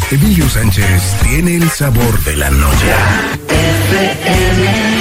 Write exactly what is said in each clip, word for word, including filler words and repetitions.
Emilio Sánchez tiene el sabor de la noche. F M.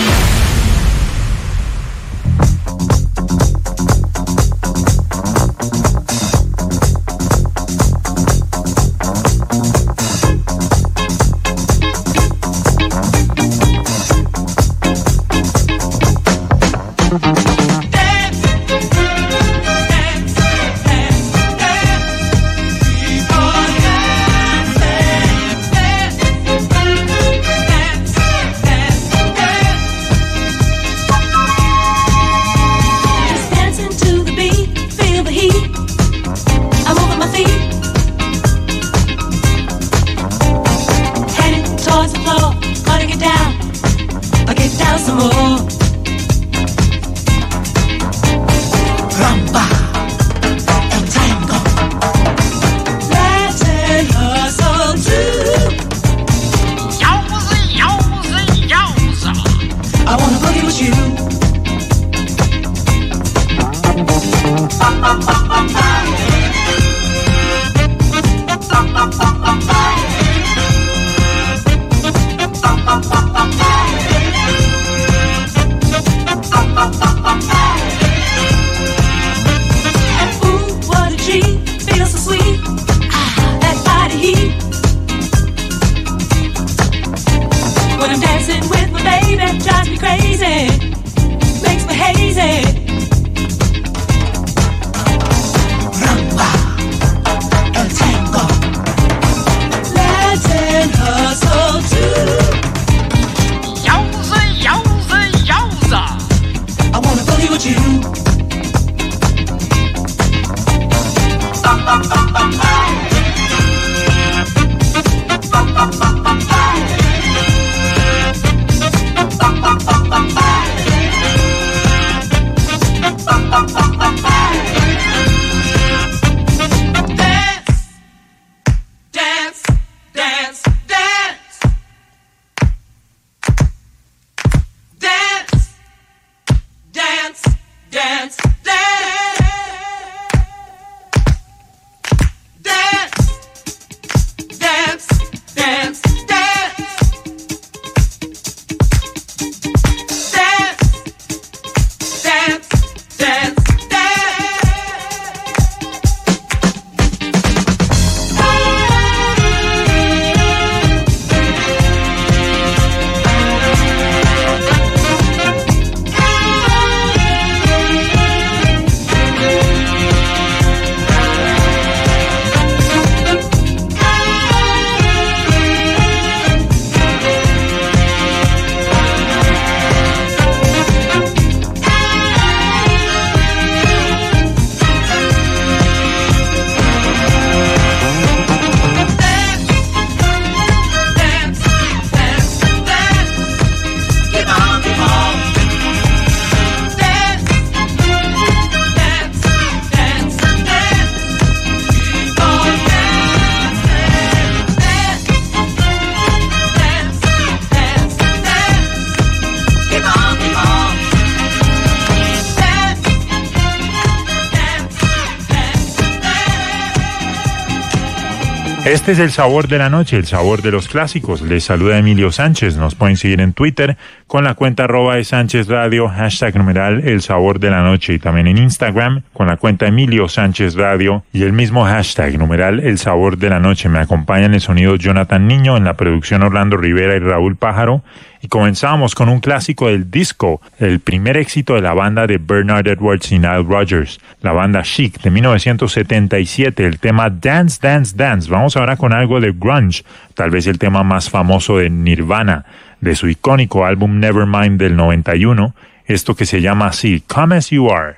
Este es el sabor de la noche, el sabor de los clásicos. Les saluda Emilio Sánchez. Nos pueden seguir en Twitter con la cuenta arroba de Sánchez Radio, hashtag numeral el sabor de la noche, y también en Instagram con la cuenta Emilio Sánchez Radio y el mismo hashtag numeral el sabor de la noche. Me acompaña en el sonido Jonathan Niño, en la producción Orlando Rivera y Raúl Pájaro. Y comenzamos con un clásico del disco, el primer éxito de la banda de Bernard Edwards y Nile Rodgers, la banda Chic, de mil novecientos setenta y siete, el tema Dance, Dance, Dance. Vamos ahora con algo de grunge, tal vez el tema más famoso de Nirvana, de su icónico álbum Nevermind del noventa y uno, esto que se llama así, Come As You Are.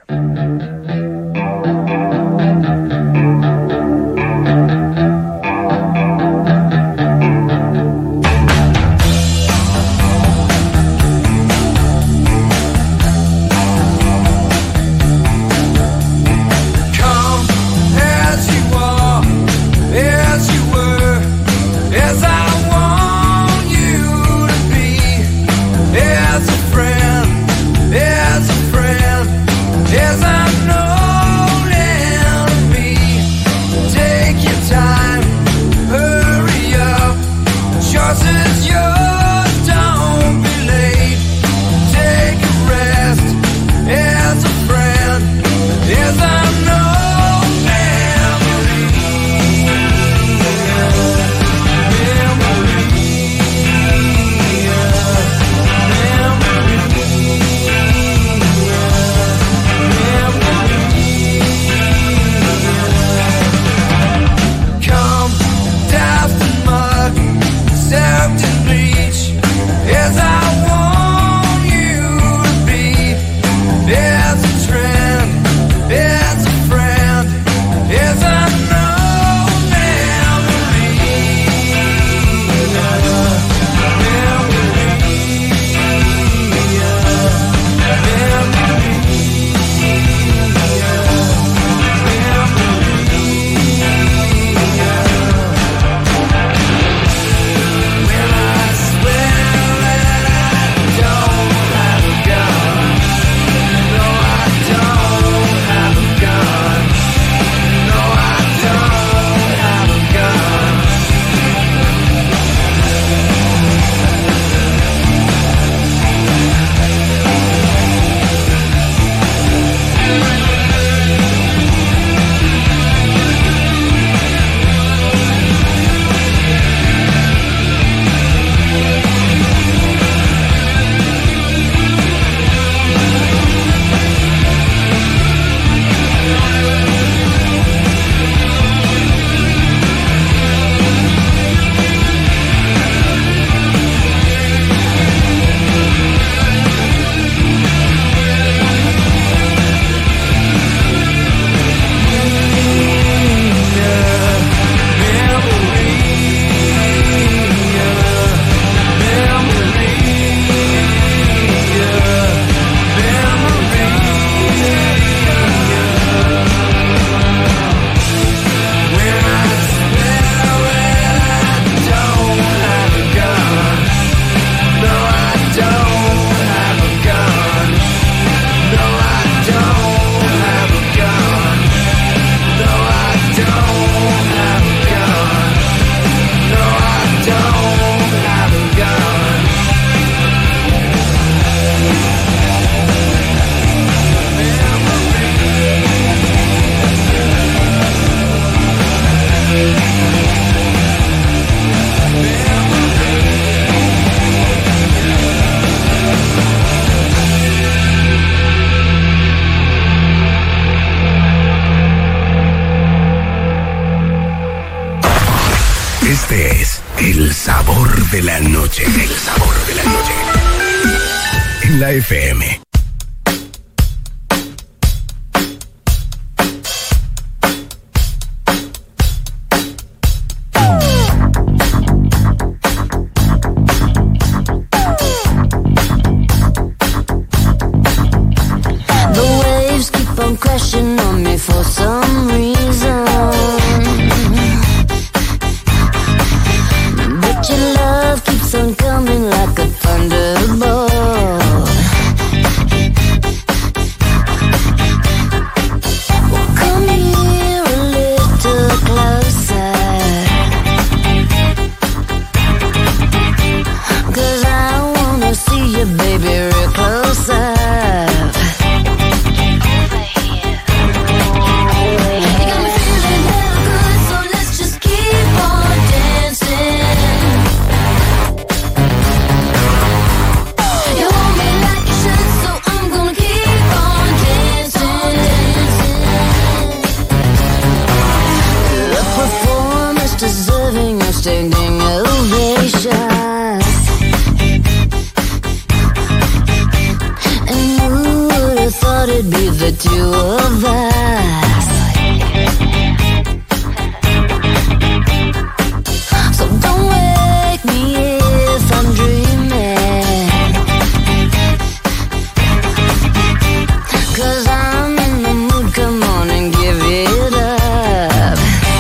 As a friend, as a friend, as I know. Este es el sabor de la noche. El sabor de la noche. En la F M. Crashing on me for some reason, but your love keeps on coming like a thunderbolt. Well, come here a little closer, 'cause I wanna see you, baby, real close up. Standing ovation, and who would have thought it'd be the two of us? So don't wake me if I'm dreaming, 'cause I'm in the mood, come on and give it up.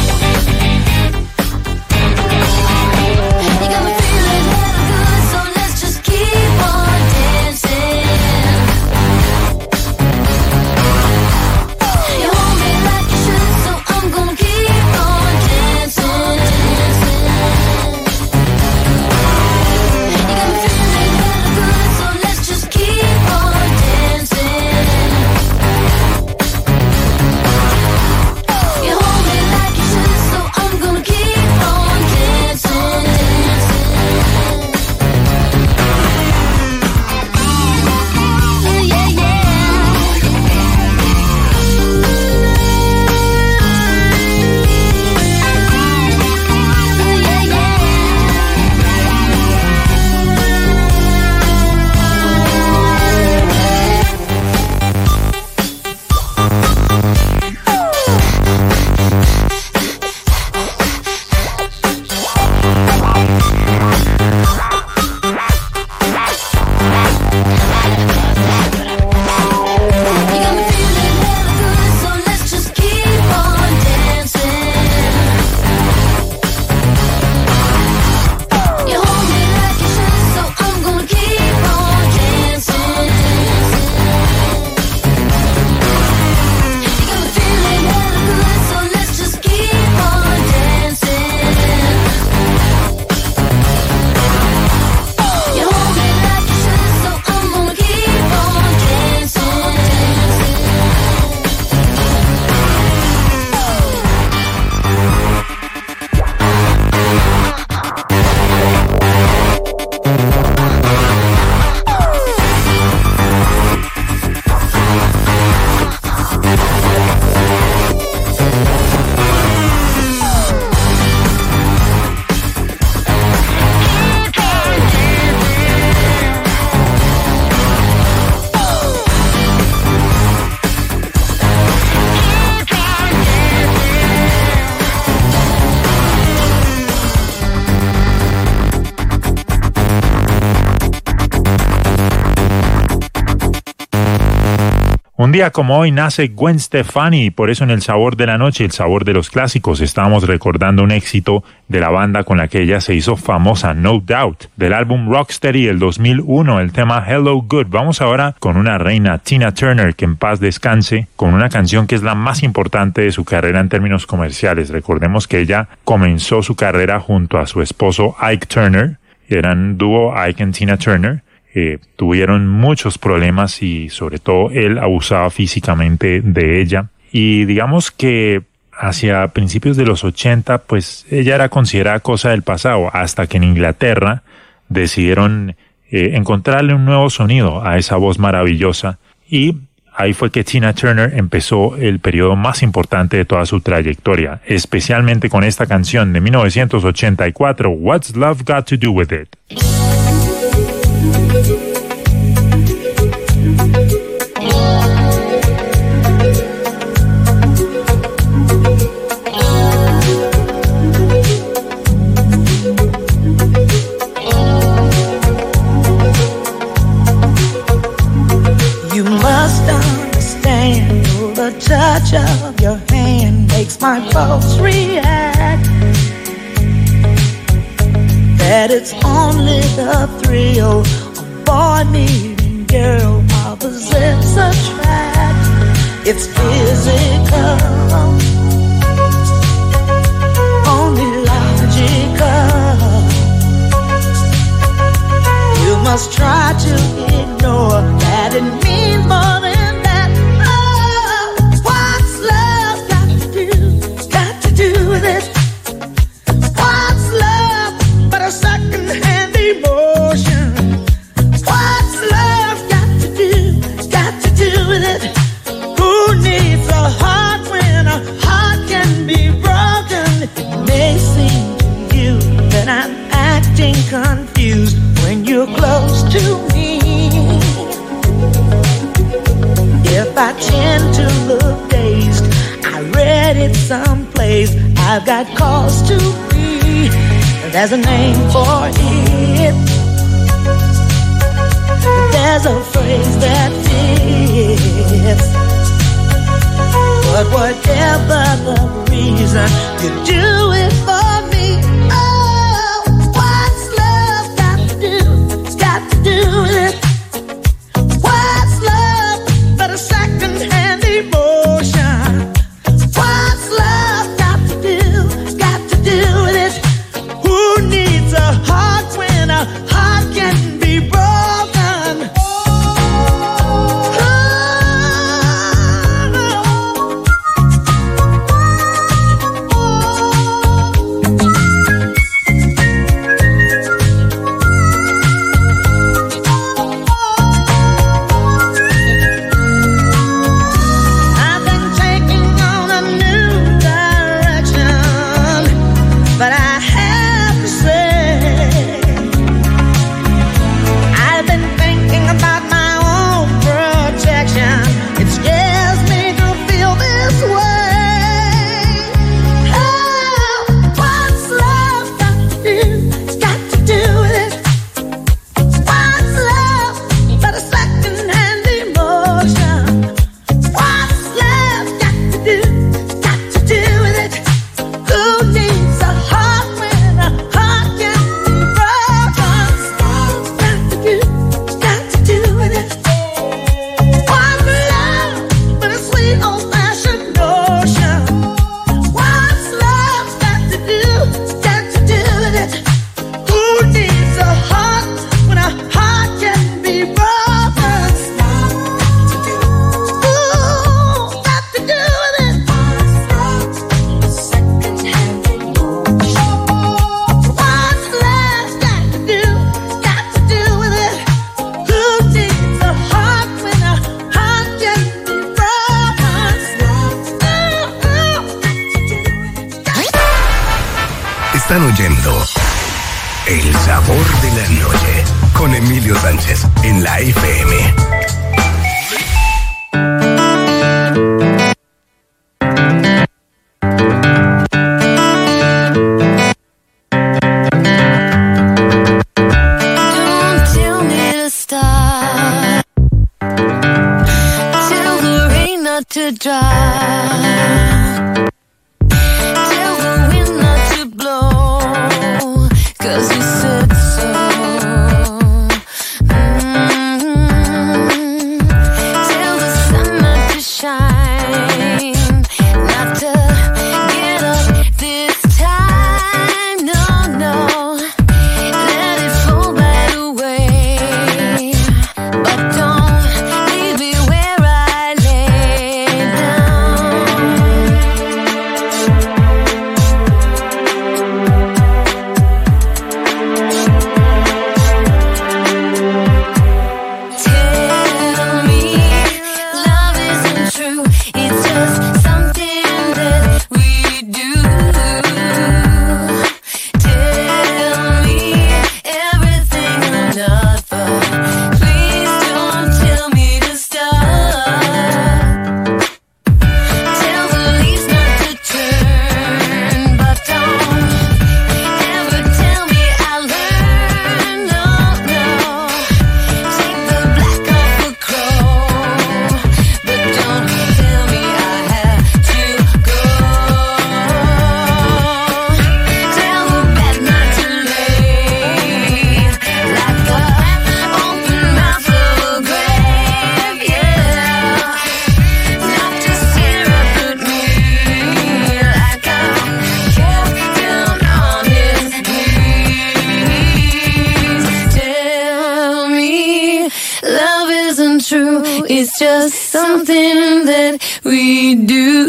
Un día como hoy nace Gwen Stefani y por eso en El Sabor de la Noche, el sabor de los clásicos, estábamos recordando un éxito de la banda con la que ella se hizo famosa, No Doubt, del álbum Rocksteady del dos mil uno, el tema Hello Good. Vamos ahora con una reina, Tina Turner, que en paz descanse, con una canción que es la más importante de su carrera en términos comerciales. Recordemos que ella comenzó su carrera junto a su esposo Ike Turner, eran dúo Ike and Tina Turner. Eh, tuvieron muchos problemas y sobre todo él abusaba físicamente de ella, y digamos que hacia principios de los ochenta pues ella era considerada cosa del pasado, hasta que en Inglaterra decidieron eh, encontrarle un nuevo sonido a esa voz maravillosa, y ahí fue que Tina Turner empezó el periodo más importante de toda su trayectoria, especialmente con esta canción de mil novecientos ochenta y cuatro, What's Love Got to Do With It? Touch of your hand makes my pulse react. That it's only the thrill of boy meeting girl opposites attract. It's physical, only logical. You must try to ignore that it means more than confused when you're close to me. If I tend to look dazed, I read it someplace, I've got cause to be. There's a name for it, there's a phrase that fits. But whatever the reason, you do it for me. Do it. What's love but a second-hand emotion? What's love got to do, got to do with it? Who needs a heart when a heart can be broken? Están oyendo El Sabor de la Noche con Emilio Sánchez en la F M. To drive, tell the wind not to blow, 'cause you said so. Mm-hmm. It's just something that we do.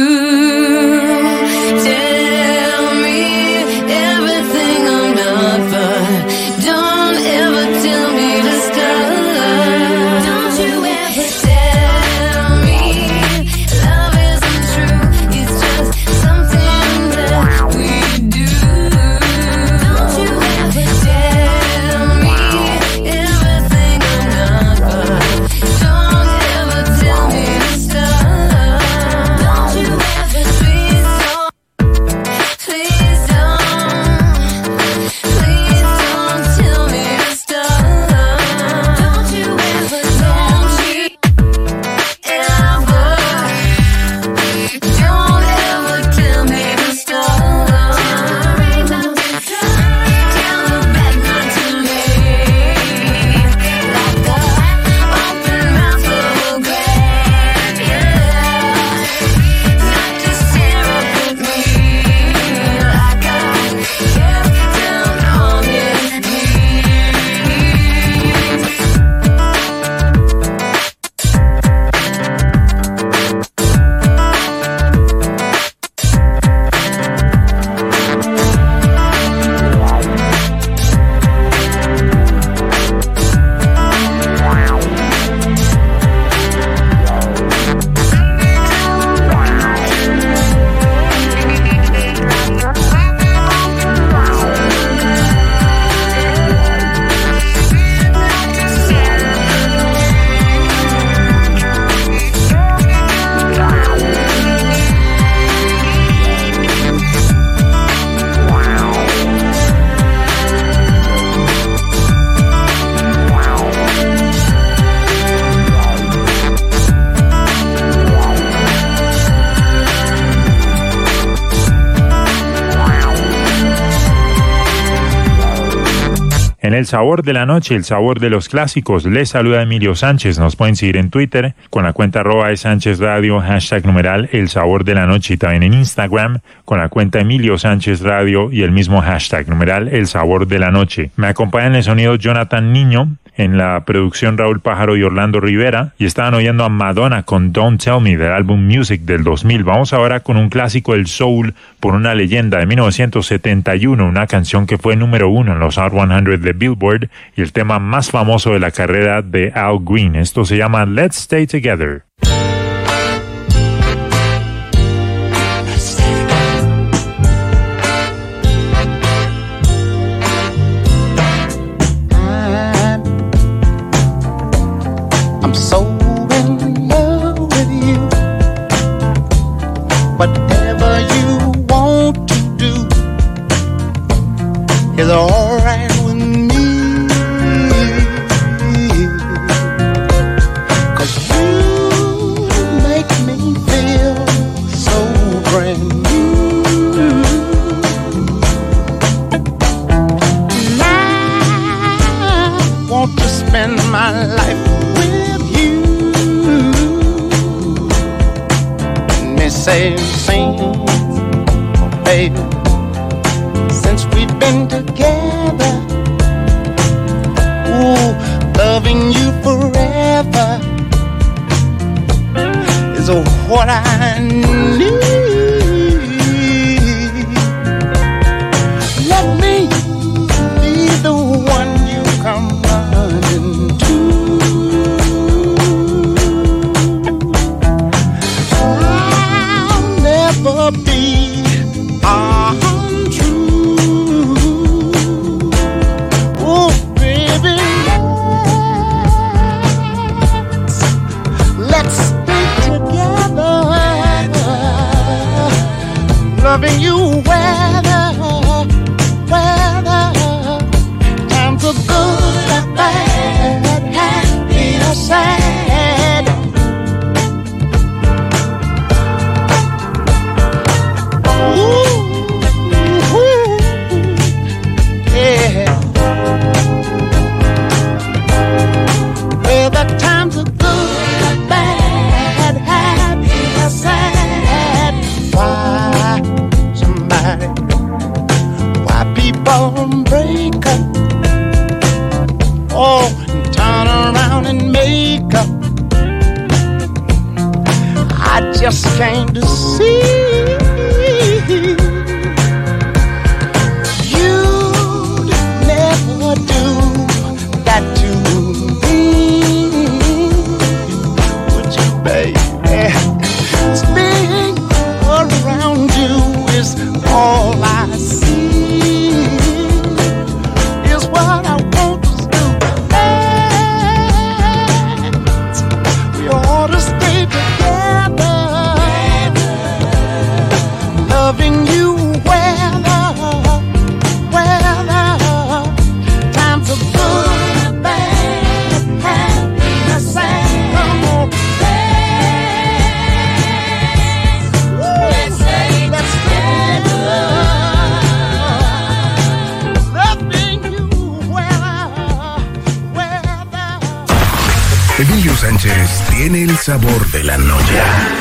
Tell me everything I'm not, but don't ever tell me to stop. Don't you ever tell me love isn't true. It's just something that we do. Don't you ever tell me everything I'm not, but don't ever tell me to stop. Don't you ever, please don't, please don't, please don't tell me to stop. Don't you ever, don't you ever, don't ever tell me to stop. Tell the bad not to me, like a open mouth full of grape, yeah. Not to stare up at me, like I kept down on his knees. En el sabor de la noche, el sabor de los clásicos, les saluda Emilio Sánchez. Nos pueden seguir en Twitter con la cuenta arroba de Sánchez Radio, hashtag numeral el sabor de la noche, y también en Instagram con la cuenta Emilio Sánchez Radio y el mismo hashtag numeral el sabor de la noche. Me acompañan en el sonido Jonathan Niño, en la producción Raúl Pájaro y Orlando Rivera, y estaban oyendo a Madonna con Don't Tell Me del álbum Music del dos mil. Vamos ahora con un clásico del soul por una leyenda de mil novecientos setenta y uno, una canción que fue número uno en los Hot cien de Billboard y el tema más famoso de la carrera de Al Green. Esto se llama Let's Stay Together. I'm so in love with you. Whatever you want to do is alright with me. 'Cause you make me feel so brand new. And I want to spend my life with you. Me say, sing, oh baby, since we've been together, ooh, loving you forever is what I need. Let me be the one you come running to. I'll never be untrue. Oh, baby, let's stay together, loving you weather, weather. Times are good or bad, happy or sad. Ooh, ooh, yeah. Whether times are good or bad, happy or sad. Why somebody, why people break up, oh, and turn around and make up. just came to see. You'd never do that to me, would you, baby? Spinning around you is all I see. Is what I want to do. We ought to stay together, loving you weather, weather. Times are good, bad, happy, the same. Come on, let's stay together, loving you weather, weather. Emilio Sánchez tiene el sabor de la noche.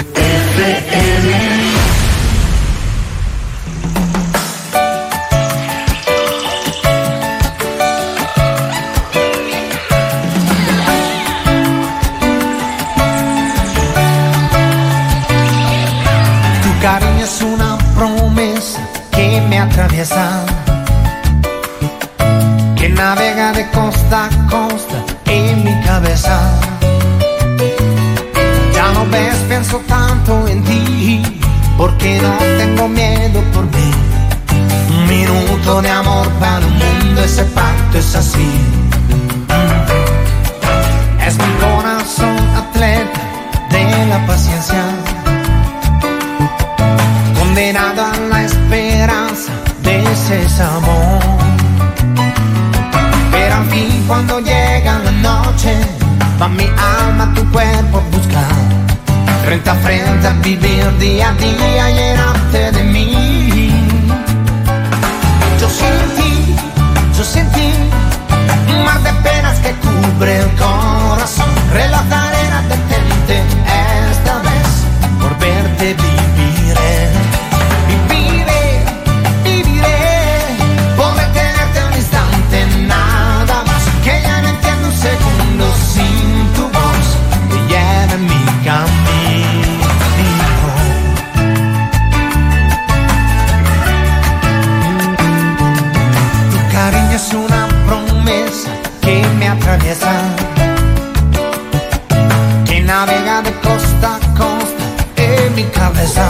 Tu cariño es una promesa que me atraviesa, que navega de costa a costa en mi cabeza. Ya no ves, pienso tanto en ti, porque no tengo miedo por mí. Un minuto de amor para un mundo, ese pacto es así. Es mi corazón atleta de la paciencia, condenado a la esperanza de ese sabor. Pero al fin, cuando llega la noche, va mi alma a tu cuerpo a buscar, frente a frente a vivir día a día, llenarte de mí. Yo sin ti, yo sin ti, un mar de penas que cubre el corazón. Reloj de arena, detente esta vez, por verte viviré. Viviré, viviré, por detenerte un instante, nada más. Que ya no entiendo un segundo sin tu voz, que lleve mi camino. Tu cariño es una promesa que me atraviesa, que navega de costa a costa en mi cabeza.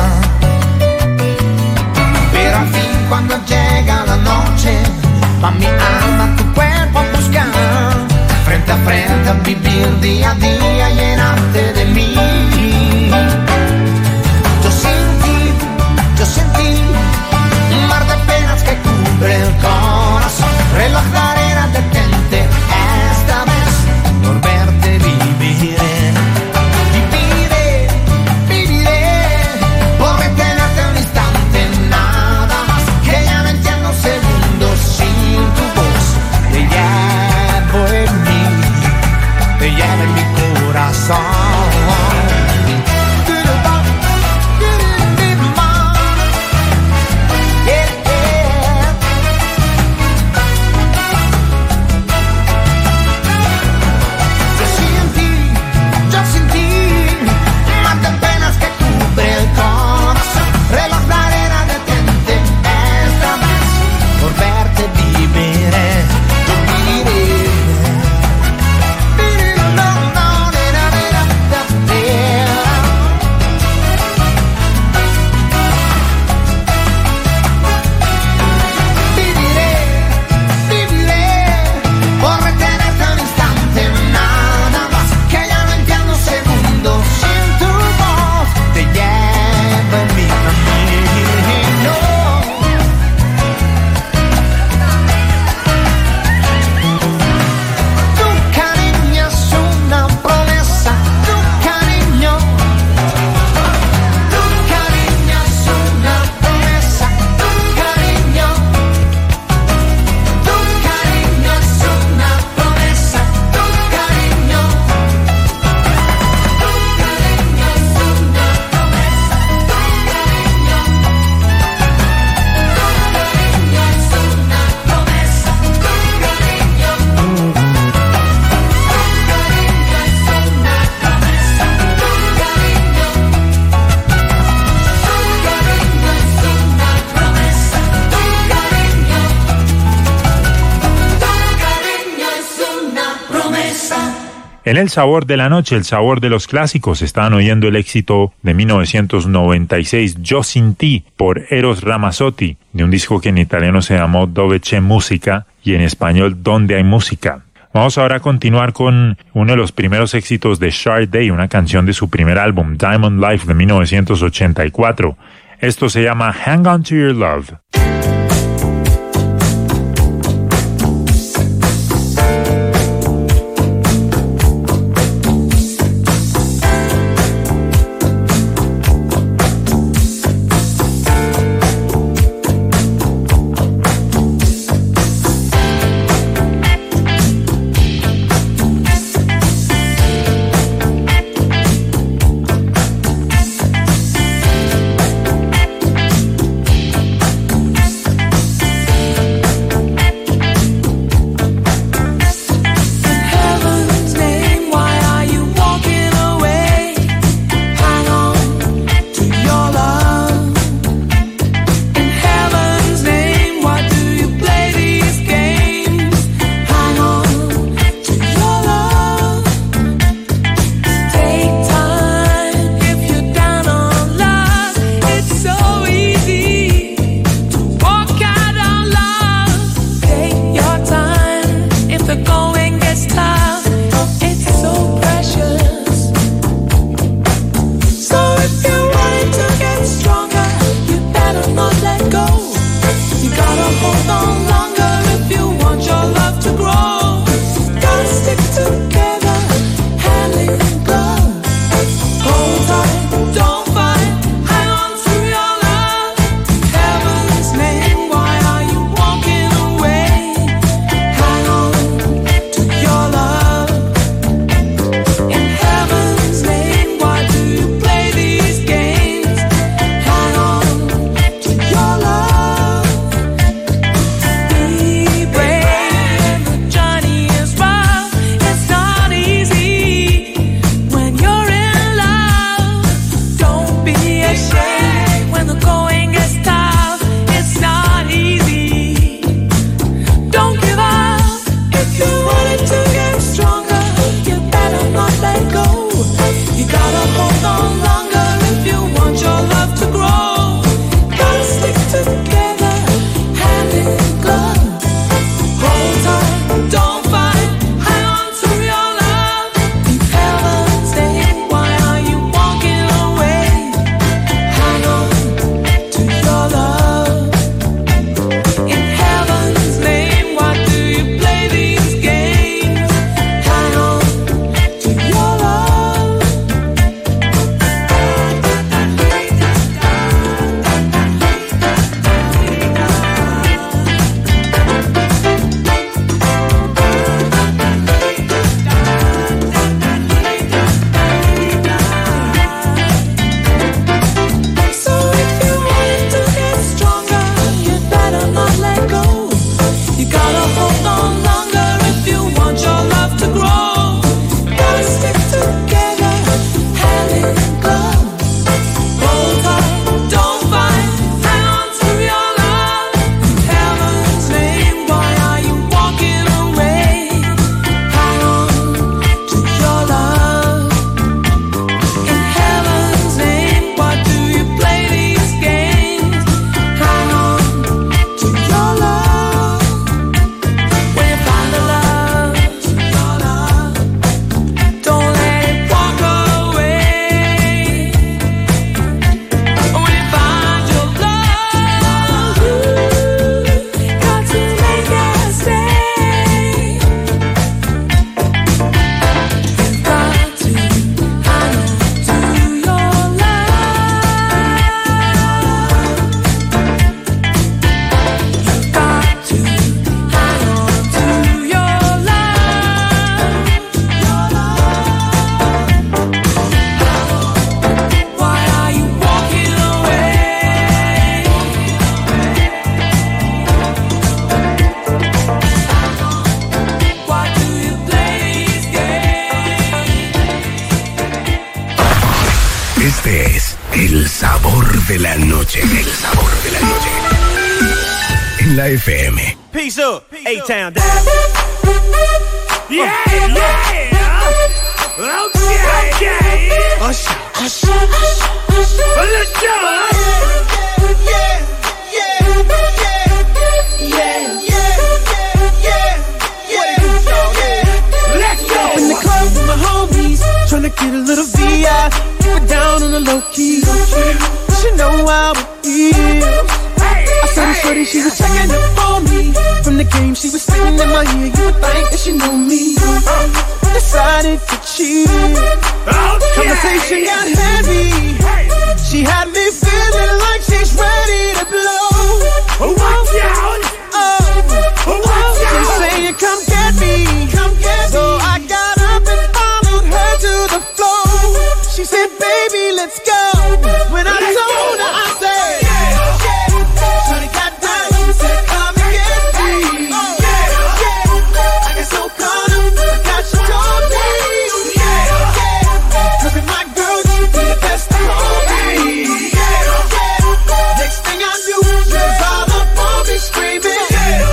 Pero al fin, cuando llega la noche, va mi alma a tu cuerpo a buscar, frente a frente a vivir día a día, llenarte de mí. Yo sin ti, yo sin ti, un mar de penas que cubre el corazón. Reloj de arena, detente esta vez, por verte viviré. Viviré, viviré, por detenerte un instante, nada más. Que ya no entiendo un segundo sin tu voz. Te llevo en mí, te llevo en mi corazón. En El Sabor de la Noche, el sabor de los clásicos, estaban oyendo el éxito de mil novecientos noventa y seis, Yo sin ti, por Eros Ramazzotti, de un disco que en italiano se llamó Dove c'è musica y en español Donde hay música. Vamos ahora a continuar con uno de los primeros éxitos de Sade, una canción de su primer álbum, Diamond Life, de mil novecientos ochenta y cuatro. Esto se llama Hang On To Your Love. Este es El Sabor de la Noche. El Sabor de la Noche. En la F M. Peace up, A-Town. Yeah, yeah. Okay, okay. Usher, usher, usher, usher. Let's go. Yeah, yeah, yeah, yeah, yeah, yeah, yeah. Let's go. In the club with my homies, tryna get a little V I, keep it down on the low key. She know how it feels. I saw the shorty, she was checking up on me. From the game, she was spitting in my ear. You would think that she knew me. Decided to cheat. Conversation got heavy. She had me feeling like she's ready to blow. Watch out. Oh, Watch she's out. saying, come get me, come get me. So I got up and followed her to the floor. She said, baby, let's go. When I Let's told go. her, I said, shorty got down, said, come and get me. I got so caught up, forgot she told me. Cause with my girl, you be the best of me. Next thing I knew, she was all up on me screaming.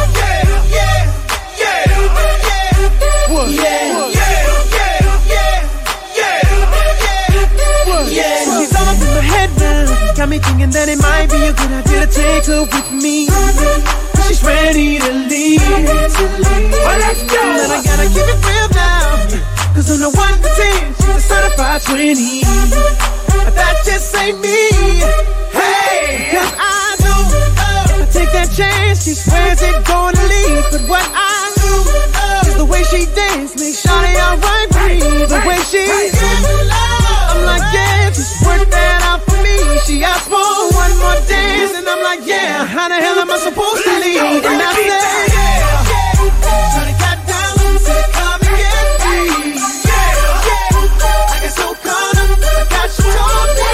She's all up in my head now, got me thinking that it might be a good idea to take her with me. She's ready to leave. Well, let's go. But I gotta keep it real now, cause on the one to ten, she's a certified twenty. But that just ain't me. Hey, cause I know if I take that chance, she swears it's gonna leave. But what I do is the way she dance makes shawty alright with me. The way she I'm like, yeah, just work that out for me. She asked for one more dance, and I'm like, yeah, how the hell am I supposed to leave? And I said, shawty got down, said, come and get me. I got so caught up, forgot she told me.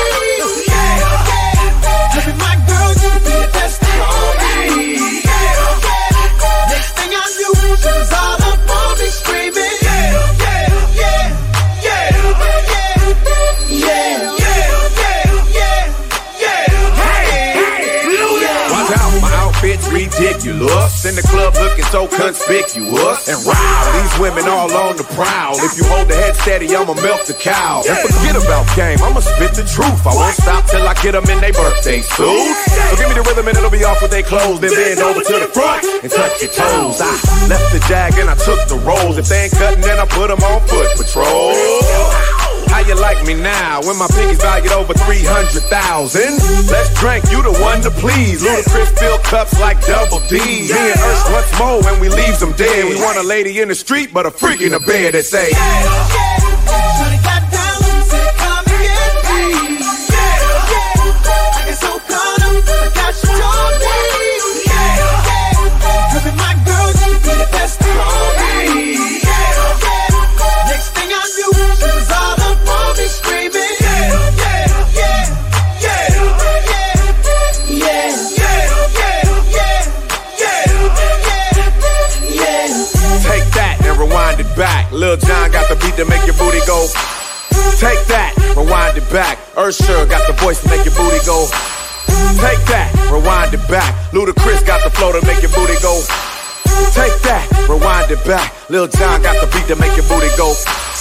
Cause with my girl, you be the best of me. Next thing I knew, she was all up on me screaming. Outfits ridiculous, in the club looking so conspicuous. And wow, these women all on the prowl. If you hold the head steady, I'ma milk the cow. And forget about game, I'ma spit the truth. I won't stop till I get them in their birthday suits. So give me the rhythm and it'll be off with they clothes. Then bend over to the front and touch your toes. I left the jag and I took the rolls. If they ain't cutting, then I put them on foot patrol. How you like me now when my pinky's valued over three hundred thousand? Let's drink, you the one to please. Ludacris fill cups like double D. Me and Ursh once more when we leaves them dead. We want a lady in the street, but a freak in the bed that say, Shawty got down, said, come and get me. I got so caught up, forgot she told me. Cause with my girl, you be the best of me. Next thing I knew, she was all up on me screaming. take that and rewind it back. Lil Jon got the beat to make your booty go. Take that, rewind it back. Usher got the voice to make your booty go. Take that, rewind it back. Ludacris got the flow to make your booty go. Take that, rewind it back. Lil Jon got the beat to make your booty go.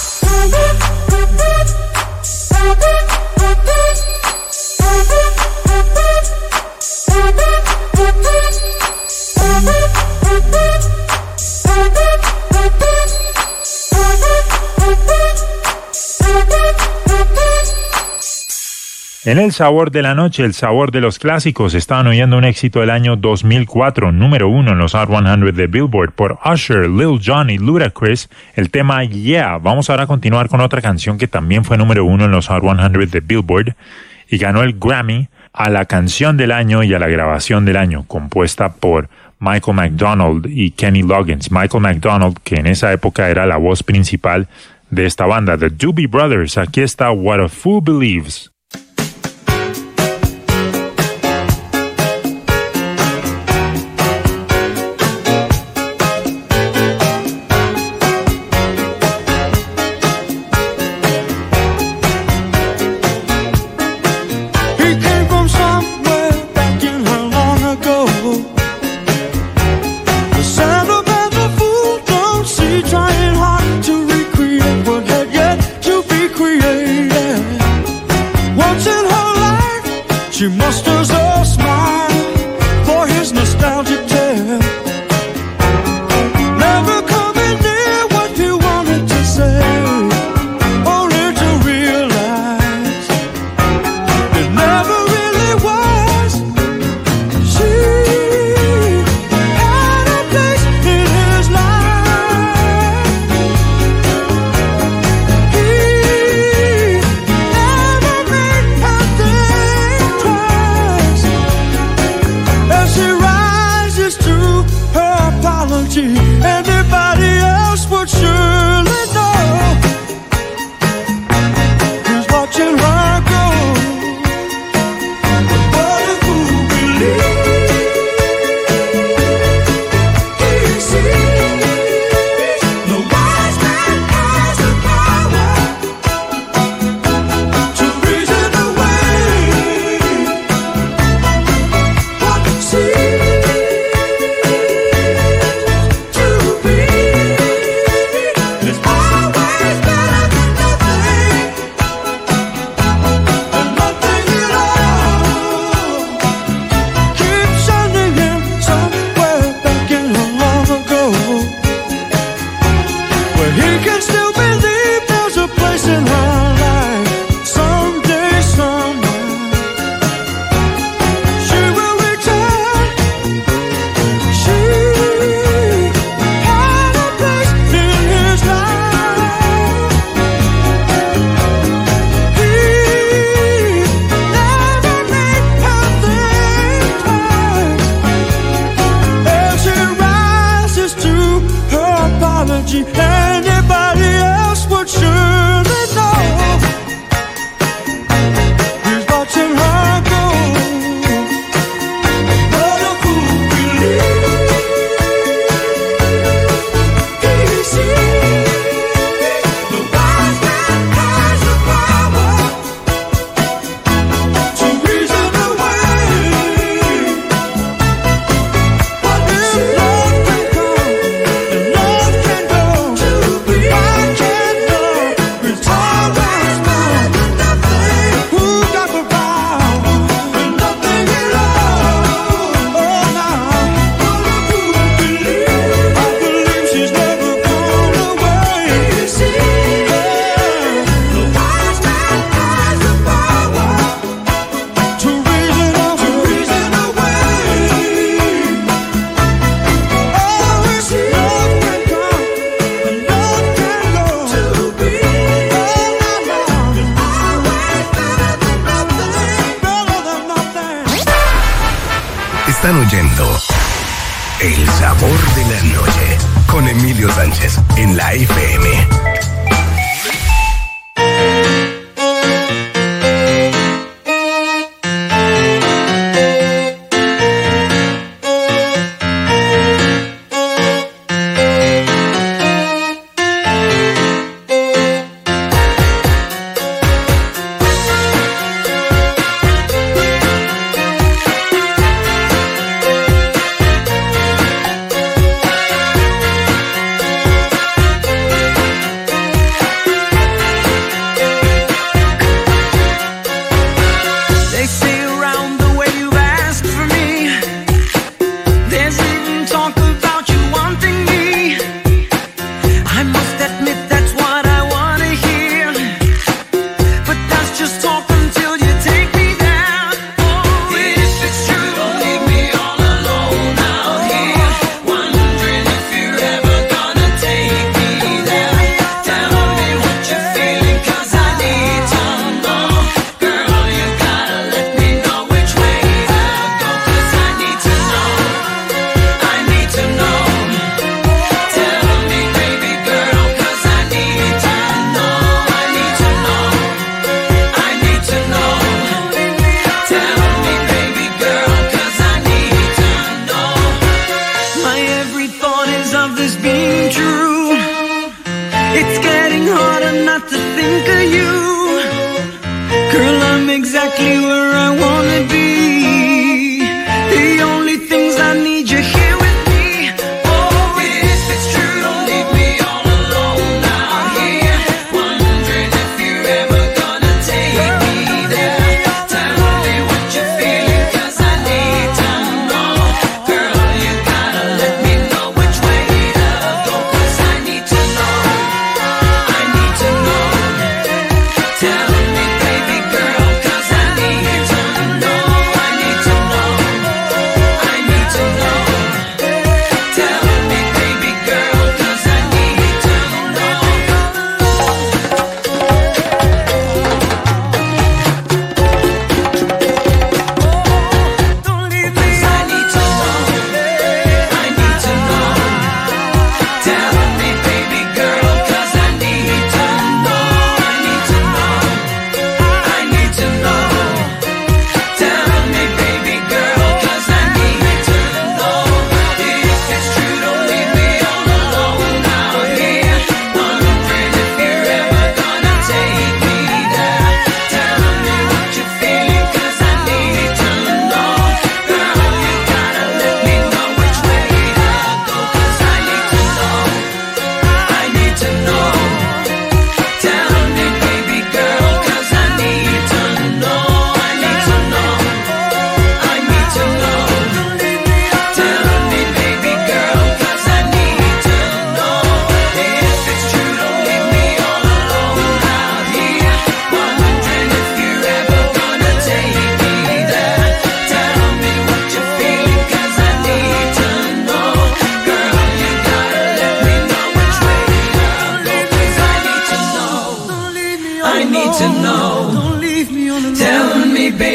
En el sabor de la noche, el sabor de los clásicos, estaban oyendo un éxito del año dos mil cuatro, número uno en los Hot cien de Billboard por Usher, Lil Jon y Ludacris, el tema Yeah. Vamos ahora a continuar con otra canción que también fue número uno en los Hot cien de Billboard y ganó el Grammy a la canción del año y a la grabación del año, compuesta por Michael McDonald y Kenny Loggins. Michael McDonald, que en esa época era la voz principal de esta banda, The Doobie Brothers. Aquí está What a Fool Believes. Trying hard to recreate what had yet apology. Anybody else would surely know who's watching her go. What a fool believes he sees. The wise man has the power to reason away what seems to be. It's always better than nothing, and nothing at all. Keep sending him somewhere back in long ago, where he can still believe there's a place in her life. Someday, somewhere, she will return. She had a place in his life. He never made her think twice. As she rises to her apology, anybody else would surely know he's watching her go. What a fool believes he sees. The wise man has the power to reason away what if love can come and love can go. I can't know. It's always better than nothing. Who got the power and nothing at all? Oh, now what a fool believes. I believe she's never gone away. You see, the wise man has the power to reason away. To reason away. Oh, it's love can come and love can go. To be, oh, now, now, it's always better than nothing. Better than nothing. Están oyendo El Sabor de la Noche con Emilio Sánchez en la F M. They say around the way you've asked for me, there's even talk about you wanting me. I must admit that's what I want to hear, but that's just talk until you take me there. Oh, if it's true, don't leave me all alone out here, wondering if you're ever gonna take me there. Tell me what you're feeling, 'cause I need to know. Girl, you gotta let me know which way to go, 'cause I need to know. I need to know. Tell me, baby girl, 'cause I need to know. I need to know. I need to know. Tell me, baby girl, 'cause I need to know. My every thought is of this being true. It's getting harder not to think of you. Girl, I'm exactly where I wanna be. The only things I need you here with me. Oh, if it's true, don't leave me all alone out here, wondering if you're ever gonna take me there. Tell me what you're feeling, 'cause I need to know. Girl, you gotta let me know which way to go, 'cause I need to know. I need to know. Tell me, baby girl, 'cause I need to know.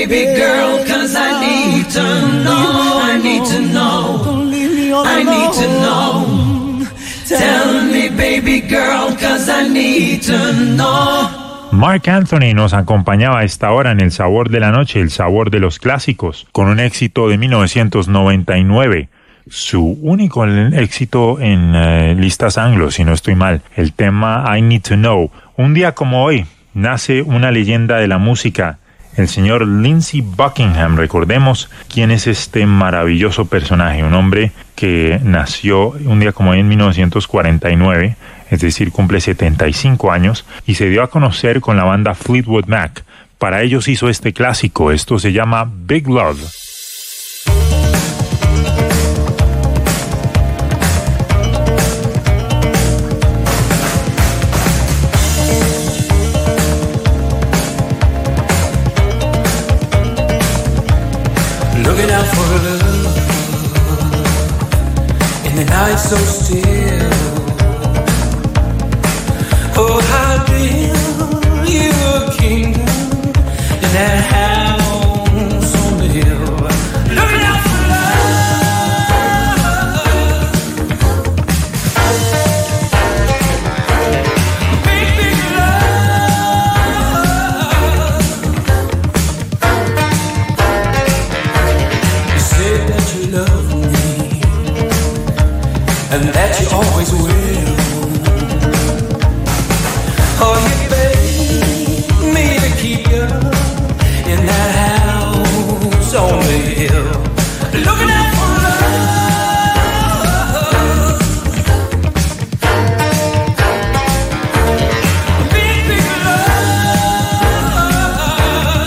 baby girl, cause I need to know, I need to know, I need to know. Tell me, baby girl, cause I need to know. Marc Anthony nos acompañaba a esta hora en El Sabor de la Noche, el sabor de los clásicos, con un éxito de mil novecientos noventa y nueve. Su único éxito en uh, listas anglo, si no estoy mal, el tema I Need to Know. Un día como hoy nace una leyenda de la música, el señor Lindsey Buckingham. Recordemos quién es este maravilloso personaje, un hombre que nació un día como hoy en mil novecientos cuarenta y nueve, es decir, cumple setenta y cinco años, y se dio a conocer con la banda Fleetwood Mac. Para ellos hizo este clásico, esto se llama Big Love. Looking out for love in the night so still. Oh, how build you a kingdom in that house on the hill. Looking out for love, big, big love. You said that you love me and that you always will. Oh, you beg me to keep you in that house on the hill, looking out for love, big, big love.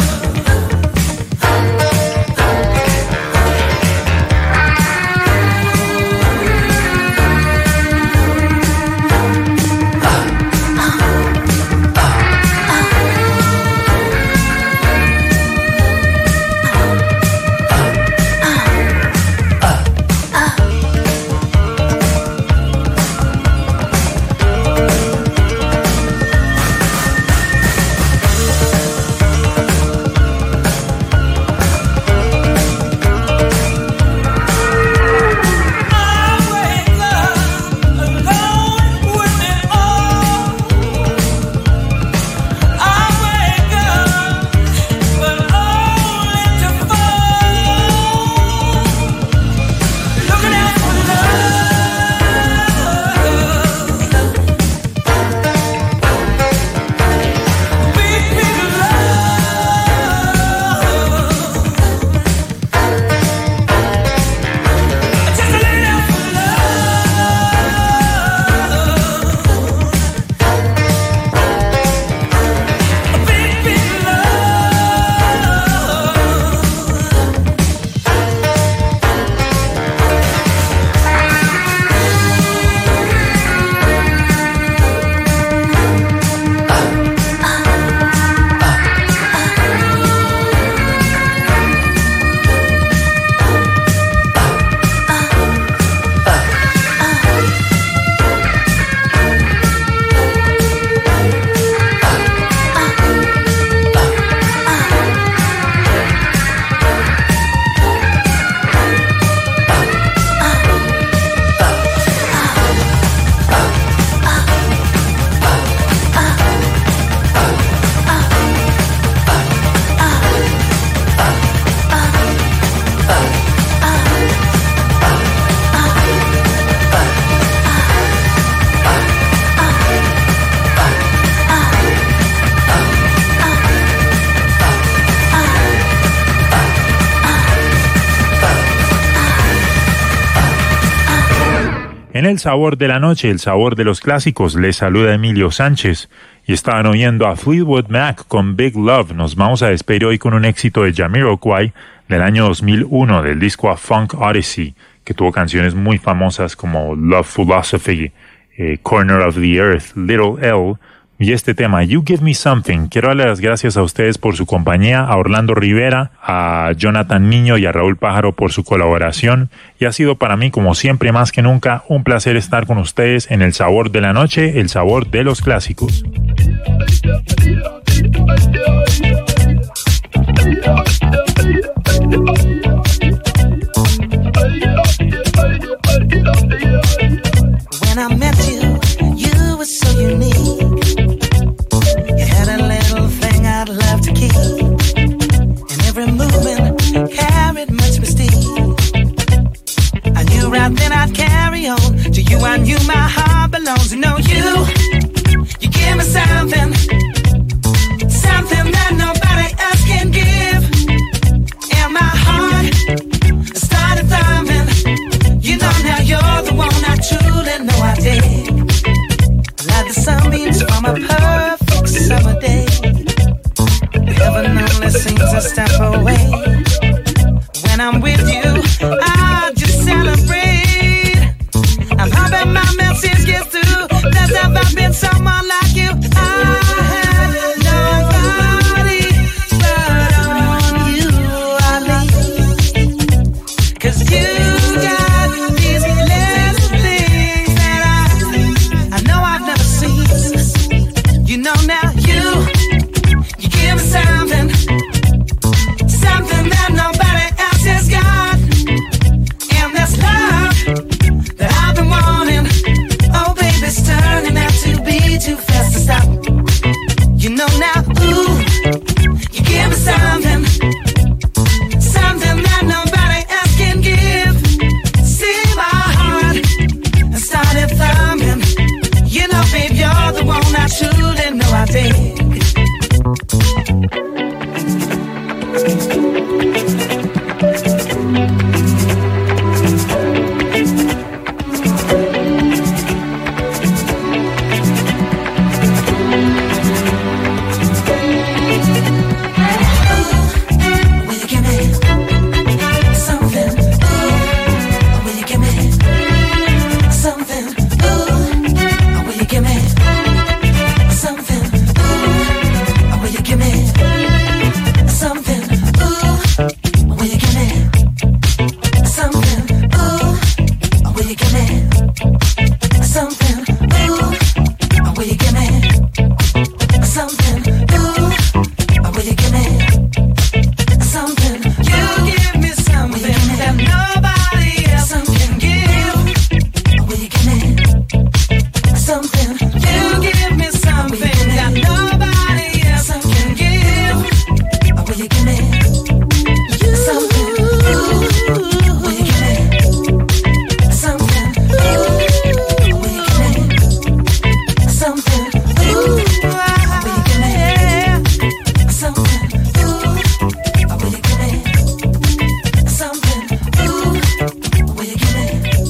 En El Sabor de la Noche, el sabor de los clásicos, les saluda Emilio Sánchez y estaban oyendo a Fleetwood Mac con Big Love. Nos vamos a despedir hoy con un éxito de Jamiroquai del año dos mil uno, del disco A Funk Odyssey, que tuvo canciones muy famosas como Love Philosophy, eh, Corner of the Earth, Little L, y este tema, You Give Me Something. Quiero darle las gracias a ustedes por su compañía, a Orlando Rivera, a Jonathan Niño y a Raúl Pájaro por su colaboración, y ha sido para mí, como siempre, más que nunca, un placer estar con ustedes en El Sabor de la Noche, el sabor de los clásicos. When I met you, you were so unique. You had a little thing I'd love to keep, and every movement carried much mystique. I knew right then I'd carry on. To you I knew my heart belongs. You know you, you give me something, something that nobody else can give. And my heart started thumping. You know now you're the one I truly know I dig. Like the sunbeams from a perfect summer day. Heaven only seems a step away. When I'm with you, I just celebrate. I'm hoping my message gets through. There's never been someone like you. I had nobody but on you I lean. 'Cause you got these little things that I, I know I've never seen. You know now you, you give me something, something that nobody else has got. And that's love that I've been wanting. Oh baby, it's turning out to be too fast to stop. You know now, ooh, you give me something, something that nobody else can give. See my heart started thumping. You know, babe, you're the one I truly know I dig. Will you give me something? Ooh, will you give me something? Ooh, will you give me something? Ooh, will you give me something? Ooh, will you give me something? Ooh, will you give me something?